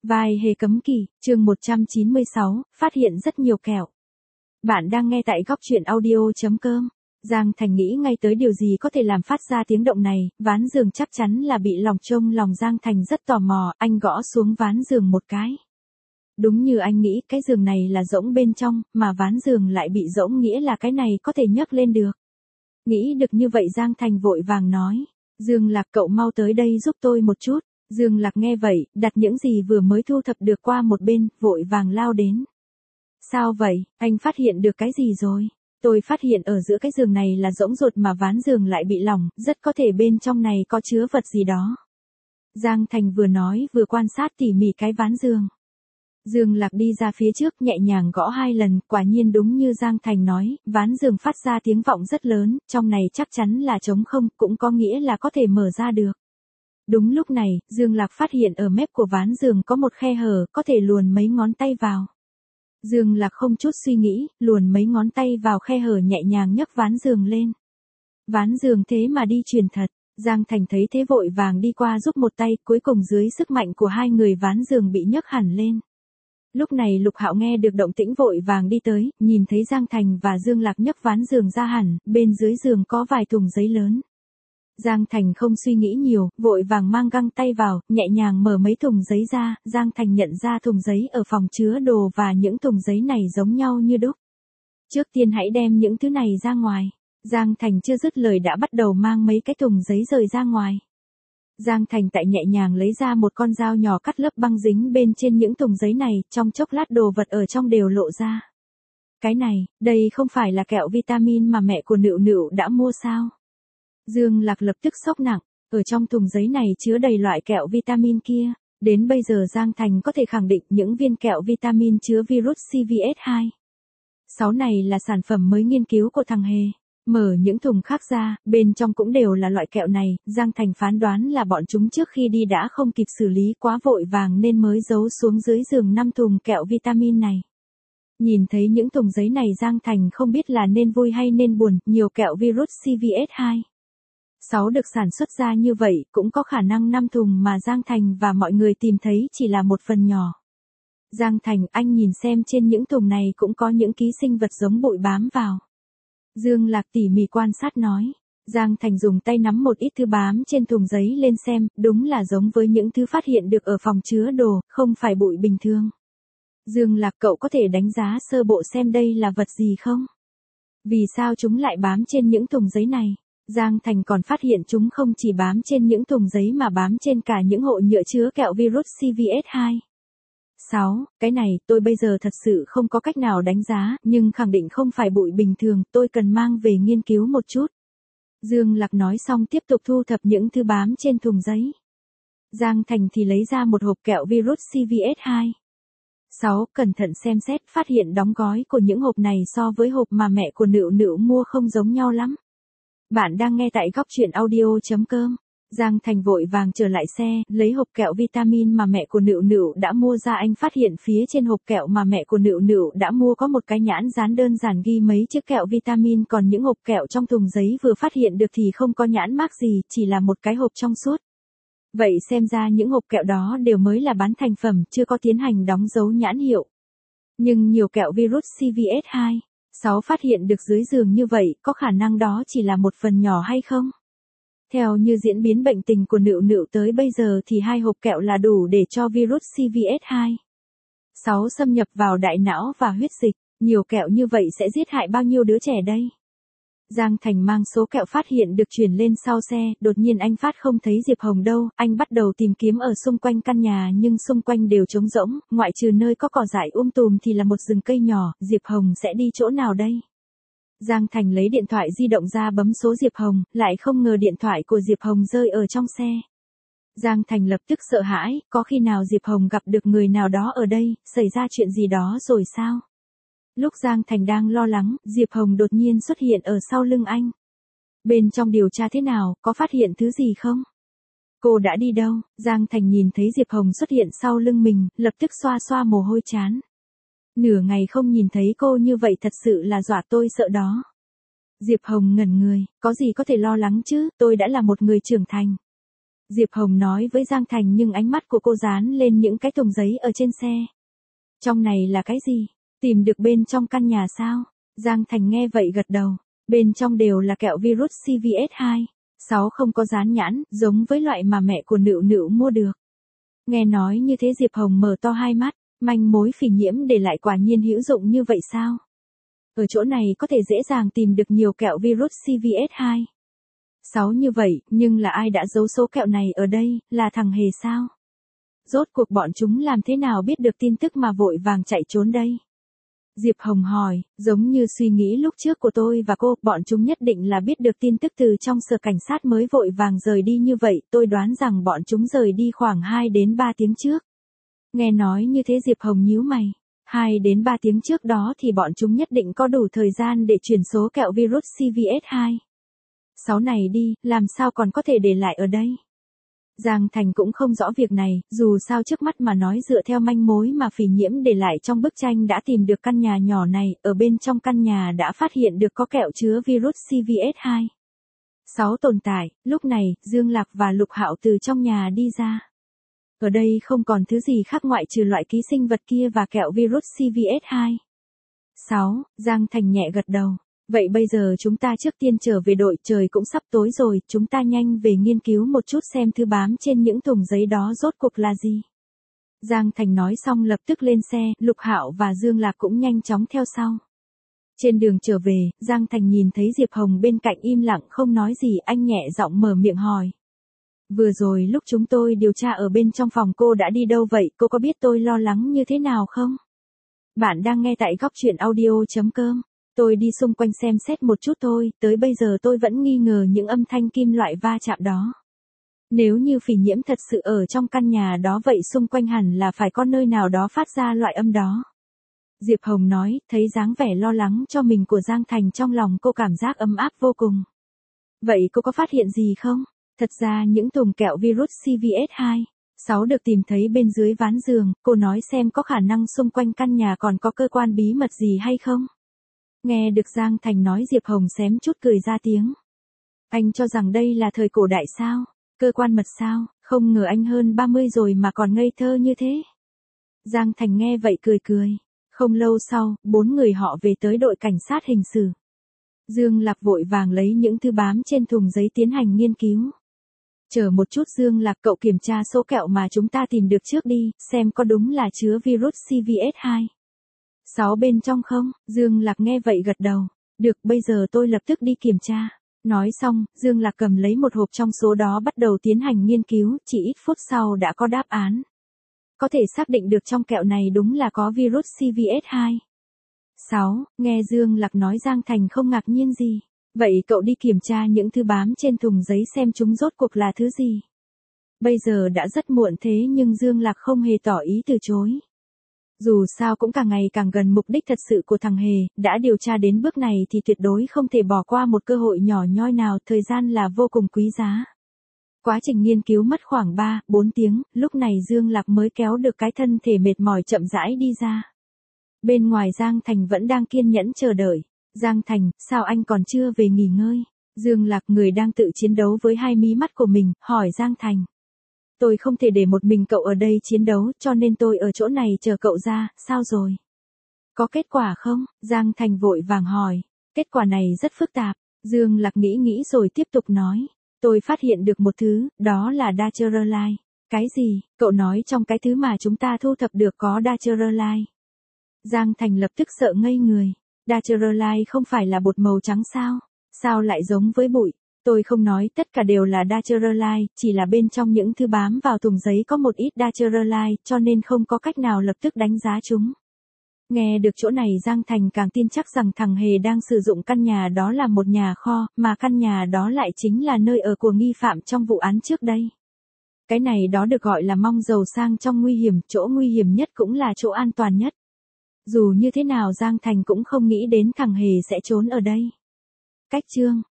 Vai hề cấm kỵ, chương 196, phát hiện rất nhiều kẹo. Bạn đang nghe tại góc truyện audio.com. Giang Thành nghĩ ngay tới điều gì có thể làm phát ra tiếng động này, ván giường chắc chắn là bị lỏng trông lòng Giang Thành rất tò mò, anh gõ xuống ván giường một cái. Đúng như anh nghĩ, cái giường này là rỗng bên trong, mà ván giường lại bị rỗng nghĩa là cái này có thể nhấc lên được. Nghĩ được như vậy Giang Thành vội vàng nói, Dương Lạc cậu mau tới đây giúp tôi một chút. Dương Lạc nghe vậy, đặt những gì vừa mới thu thập được qua một bên, vội vàng lao đến. Sao vậy, anh phát hiện được cái gì rồi? Tôi phát hiện ở giữa cái giường này là rỗng ruột mà ván giường lại bị lỏng, rất có thể bên trong này có chứa vật gì đó. Giang Thành vừa nói vừa quan sát tỉ mỉ cái ván giường. Dương Lạc đi ra phía trước nhẹ nhàng gõ 2 lần, quả nhiên đúng như Giang Thành nói, ván giường phát ra tiếng vọng rất lớn, trong này chắc chắn là trống không, cũng có nghĩa là có thể mở ra được. Đúng lúc này, Dương Lạc phát hiện ở mép của ván giường có một khe hở, có thể luồn mấy ngón tay vào. Dương Lạc không chút suy nghĩ, luồn mấy ngón tay vào khe hở nhẹ nhàng nhấc ván giường lên. Ván giường thế mà đi truyền thật, Giang Thành thấy thế vội vàng đi qua giúp một tay, cuối cùng dưới sức mạnh của hai người ván giường bị nhấc hẳn lên. Lúc này Lục Hạo nghe được động tĩnh vội vàng đi tới, nhìn thấy Giang Thành và Dương Lạc nhấc ván giường ra hẳn, bên dưới giường có vài thùng giấy lớn. Giang Thành không suy nghĩ nhiều, vội vàng mang găng tay vào, nhẹ nhàng mở mấy thùng giấy ra, Giang Thành nhận ra thùng giấy ở phòng chứa đồ và những thùng giấy này giống nhau như đúc. Trước tiên hãy đem những thứ này ra ngoài. Giang Thành chưa dứt lời đã bắt đầu mang mấy cái thùng giấy rời ra ngoài. Giang Thành tại nhẹ nhàng lấy ra một con dao nhỏ cắt lớp băng dính bên trên những thùng giấy này, trong chốc lát đồ vật ở trong đều lộ ra. Cái này, đây không phải là kẹo vitamin mà mẹ của Nựu Nựu đã mua sao? Dương Lạc lập tức sốc nặng, ở trong thùng giấy này chứa đầy loại kẹo vitamin kia. Đến bây giờ Giang Thành có thể khẳng định những viên kẹo vitamin chứa virus CVS2. 6 này là sản phẩm mới nghiên cứu của thằng Hề. Mở những thùng khác ra, bên trong cũng đều là loại kẹo này, Giang Thành phán đoán là bọn chúng trước khi đi đã không kịp xử lý quá vội vàng nên mới giấu xuống dưới giường 5 thùng kẹo vitamin này. Nhìn thấy những thùng giấy này Giang Thành không biết là nên vui hay nên buồn, nhiều kẹo virus CVS2. 6 được sản xuất ra như vậy, cũng có khả năng 5 thùng mà Giang Thành và mọi người tìm thấy chỉ là một phần nhỏ. Giang Thành, anh nhìn xem trên những thùng này cũng có những ký sinh vật giống bụi bám vào. Dương Lạc tỉ mỉ quan sát nói. Giang Thành dùng tay nắm một ít thứ bám trên thùng giấy lên xem, đúng là giống với những thứ phát hiện được ở phòng chứa đồ, không phải bụi bình thường. Dương Lạc cậu có thể đánh giá sơ bộ xem đây là vật gì không? Vì sao chúng lại bám trên những thùng giấy này? Giang Thành còn phát hiện chúng không chỉ bám trên những thùng giấy mà bám trên cả những hộp nhựa chứa kẹo virus CVS2. 6. Cái này, tôi bây giờ thật sự không có cách nào đánh giá, nhưng khẳng định không phải bụi bình thường, tôi cần mang về nghiên cứu một chút. Dương Lạc nói xong tiếp tục thu thập những thứ bám trên thùng giấy. Giang Thành thì lấy ra một hộp kẹo virus CVS2. 6. Cẩn thận xem xét, phát hiện đóng gói của những hộp này so với hộp mà mẹ của Nựu Nựu mua không giống nhau lắm. Bạn đang nghe tại góc truyện audio.com. Giang Thành vội vàng trở lại xe, lấy hộp kẹo vitamin mà mẹ của Nựu Nựu đã mua ra, anh phát hiện phía trên hộp kẹo mà mẹ của Nựu Nựu đã mua có một cái nhãn dán đơn giản ghi mấy chiếc kẹo vitamin, còn những hộp kẹo trong thùng giấy vừa phát hiện được thì không có nhãn mác gì, chỉ là một cái hộp trong suốt. Vậy xem ra những hộp kẹo đó đều mới là bán thành phẩm, chưa có tiến hành đóng dấu nhãn hiệu. Nhưng nhiều kẹo virus CVS2, 6 phát hiện được dưới giường như vậy, có khả năng đó chỉ là một phần nhỏ hay không? Theo như diễn biến bệnh tình của Nựu Nựu tới bây giờ thì 2 hộp kẹo là đủ để cho virus CVS2. 6 xâm nhập vào đại não và huyết dịch, nhiều kẹo như vậy sẽ giết hại bao nhiêu đứa trẻ đây? Giang Thành mang số kẹo phát hiện được chuyển lên sau xe, đột nhiên anh phát không thấy Diệp Hồng đâu, anh bắt đầu tìm kiếm ở xung quanh căn nhà nhưng xung quanh đều trống rỗng, ngoại trừ nơi có cỏ dại tùm thì là một rừng cây nhỏ, Diệp Hồng sẽ đi chỗ nào đây? Giang Thành lấy điện thoại di động ra bấm số Diệp Hồng, lại không ngờ điện thoại của Diệp Hồng rơi ở trong xe. Giang Thành lập tức sợ hãi, có khi nào Diệp Hồng gặp được người nào đó ở đây, xảy ra chuyện gì đó rồi sao? Lúc Giang Thành đang lo lắng, Diệp Hồng đột nhiên xuất hiện ở sau lưng anh. Bên trong điều tra thế nào, có phát hiện thứ gì không? Cô đã đi đâu? Giang Thành nhìn thấy Diệp Hồng xuất hiện sau lưng mình, lập tức xoa xoa mồ hôi trán. Nửa ngày không nhìn thấy cô như vậy thật sự là dọa tôi sợ đó. Diệp Hồng ngẩn người, có gì có thể lo lắng chứ, tôi đã là một người trưởng thành. Diệp Hồng nói với Giang Thành nhưng ánh mắt của cô dán lên những cái thùng giấy ở trên xe. Trong này là cái gì? Tìm được bên trong căn nhà sao? Giang Thành nghe vậy gật đầu. Bên trong đều là kẹo virus CVS2. 6 không có dán nhãn, giống với loại mà mẹ của Nựu Nựu mua được. Nghe nói như thế Diệp Hồng mở to hai mắt, manh mối phỉ nhiễm để lại quả nhiên hữu dụng như vậy sao? Ở chỗ này có thể dễ dàng tìm được nhiều kẹo virus CVS2. 6 như vậy, nhưng là ai đã giấu số kẹo này ở đây, là thằng Hề sao? Rốt cuộc bọn chúng làm thế nào biết được tin tức mà vội vàng chạy trốn đây? Diệp Hồng hỏi, giống như suy nghĩ lúc trước của tôi và cô, bọn chúng nhất định là biết được tin tức từ trong sở cảnh sát mới vội vàng rời đi như vậy, tôi đoán rằng bọn chúng rời đi khoảng 2 đến 3 tiếng trước. Nghe nói như thế Diệp Hồng nhíu mày, 2 đến 3 tiếng trước đó thì bọn chúng nhất định có đủ thời gian để chuyển số kẹo virus CVS2. 6 này đi, làm sao còn có thể để lại ở đây? Giang Thành cũng không rõ việc này, dù sao trước mắt mà nói dựa theo manh mối mà phỉ nhiễm để lại trong bức tranh đã tìm được căn nhà nhỏ này, ở bên trong căn nhà đã phát hiện được có kẹo chứa virus CVS2. 6 tồn tại, lúc này, Dương Lạc và Lục Hạo từ trong nhà đi ra. Ở đây không còn thứ gì khác ngoại trừ loại ký sinh vật kia và kẹo virus CVS2. 6, Giang Thành nhẹ gật đầu. Vậy bây giờ chúng ta trước tiên trở về đội, trời cũng sắp tối rồi, chúng ta nhanh về nghiên cứu một chút xem thứ bám trên những thùng giấy đó rốt cuộc là gì. Giang Thành nói xong lập tức lên xe, Lục Hạo và Dương Lạc cũng nhanh chóng theo sau. Trên đường trở về, Giang Thành nhìn thấy Diệp Hồng bên cạnh im lặng không nói gì, anh nhẹ giọng mở miệng hỏi. Vừa rồi lúc chúng tôi điều tra ở bên trong phòng cô đã đi đâu vậy, cô có biết tôi lo lắng như thế nào không? Bạn đang nghe tại góc truyện audio.com. Tôi đi xung quanh xem xét một chút thôi, tới bây giờ tôi vẫn nghi ngờ những âm thanh kim loại va chạm đó. Nếu như phỉ nhiễm thật sự ở trong căn nhà đó vậy xung quanh hẳn là phải có nơi nào đó phát ra loại âm đó. Diệp Hồng nói, thấy dáng vẻ lo lắng cho mình của Giang Thành trong lòng cô cảm giác ấm áp vô cùng. Vậy cô có phát hiện gì không? Thật ra những thùng kẹo virus CVS2, 6 được tìm thấy bên dưới ván giường, cô nói xem có khả năng xung quanh căn nhà còn có cơ quan bí mật gì hay không? Nghe được Giang Thành nói Diệp Hồng xém chút cười ra tiếng. Anh cho rằng đây là thời cổ đại sao? Cơ quan mật sao? Không ngờ anh hơn 30 rồi mà còn ngây thơ như thế. Giang Thành nghe vậy cười cười. Không lâu sau, 4 người họ về tới đội cảnh sát hình sự. Dương Lạc vội vàng lấy những thứ bám trên thùng giấy tiến hành nghiên cứu. Chờ một chút Dương Lạc, cậu kiểm tra số kẹo mà chúng ta tìm được trước đi, xem có đúng là chứa virus CVS2. 6 bên trong không? Dương Lạc nghe vậy gật đầu. Được, bây giờ tôi lập tức đi kiểm tra. Nói xong, Dương Lạc cầm lấy một hộp trong số đó bắt đầu tiến hành nghiên cứu, chỉ ít phút sau đã có đáp án. Có thể xác định được trong kẹo này đúng là có virus CVS2. 6, nghe Dương Lạc nói Giang Thành không ngạc nhiên gì. Vậy cậu đi kiểm tra những thứ bám trên thùng giấy xem chúng rốt cuộc là thứ gì. Bây giờ đã rất muộn thế nhưng Dương Lạc không hề tỏ ý từ chối. Dù sao cũng càng ngày càng gần mục đích thật sự của thằng Hề, đã điều tra đến bước này thì tuyệt đối không thể bỏ qua một cơ hội nhỏ nhoi nào, thời gian là vô cùng quý giá. Quá trình nghiên cứu mất khoảng 3-4 tiếng, lúc này Dương Lạc mới kéo được cái thân thể mệt mỏi chậm rãi đi ra. Bên ngoài Giang Thành vẫn đang kiên nhẫn chờ đợi. Giang Thành, sao anh còn chưa về nghỉ ngơi? Dương Lạc, người đang tự chiến đấu với hai mí mắt của mình, hỏi Giang Thành. Tôi không thể để một mình cậu ở đây chiến đấu, cho nên tôi ở chỗ này chờ cậu ra, sao rồi? Có kết quả không? Giang Thành vội vàng hỏi. Kết quả này rất phức tạp. Dương Lạc nghĩ rồi tiếp tục nói. Tôi phát hiện được một thứ, đó là Dacherolite. Cái gì? Cậu nói trong cái thứ mà chúng ta thu thập được có Dacherolite. Giang Thành lập tức sợ ngây người. Dacherolite không phải là bột màu trắng sao? Sao lại giống với bụi? Tôi không nói tất cả đều là Dacherolite, chỉ là bên trong những thứ bám vào thùng giấy có một ít Dacherolite, cho nên không có cách nào lập tức đánh giá chúng. Nghe được chỗ này Giang Thành càng tin chắc rằng thằng Hề đang sử dụng căn nhà đó là một nhà kho, mà căn nhà đó lại chính là nơi ở của nghi phạm trong vụ án trước đây. Cái này đó được gọi là mong giàu sang trong nguy hiểm, chỗ nguy hiểm nhất cũng là chỗ an toàn nhất. Dù như thế nào Giang Thành cũng không nghĩ đến thằng Hề sẽ trốn ở đây. Cách chương